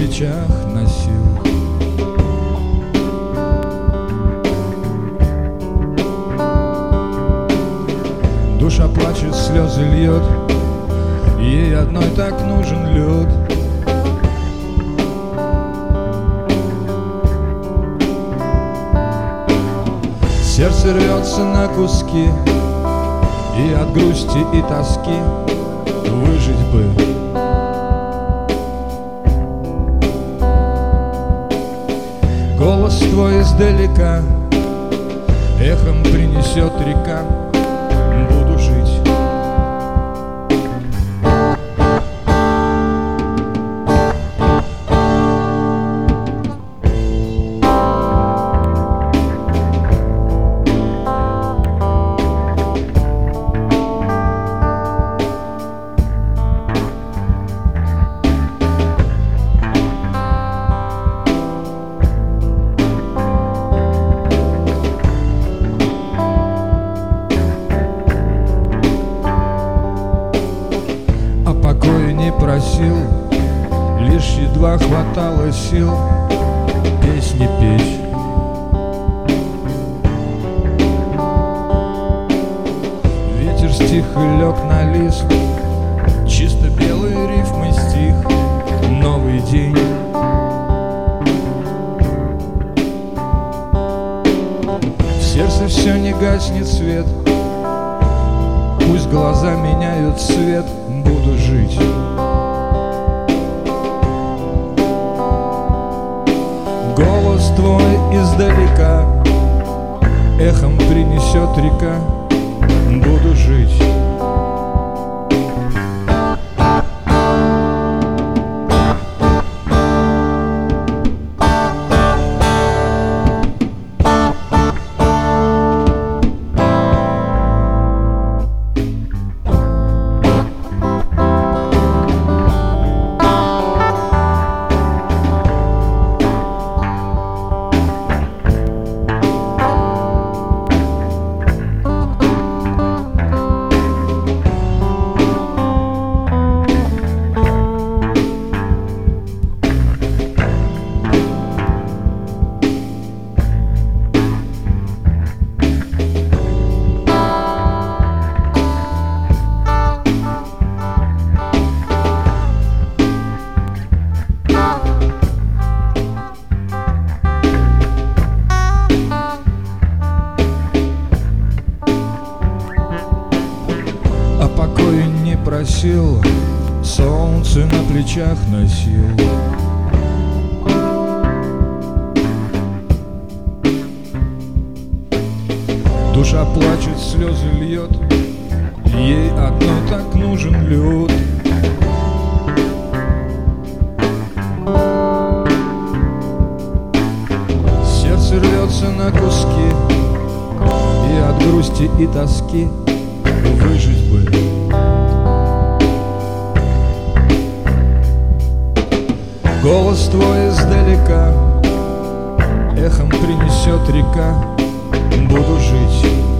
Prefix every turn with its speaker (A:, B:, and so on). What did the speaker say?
A: плечах носил. Душа плачет, слезы льет, ей одной так нужен лед. Сердце рвется на куски, и от грусти и тоски выжить бы. Голос твой издалека эхом принесет река. Буду жить. Не просил, лишь едва хватало сил песни петь. Ветер стих и лег на лист, чисто белые рифмы стих, новый день. В сердце все не гаснет свет, пусть глаза меняют цвет, буду жить. Голос твой издалека эхом принесет река. Буду жить. Просил, солнце на плечах носил. Душа плачет, слезы льет, ей одной так нужен лед. Сердце рвется на куски, и от грусти и тоски выжить бы. Голос твой издалека эхом принесет река. Буду жить.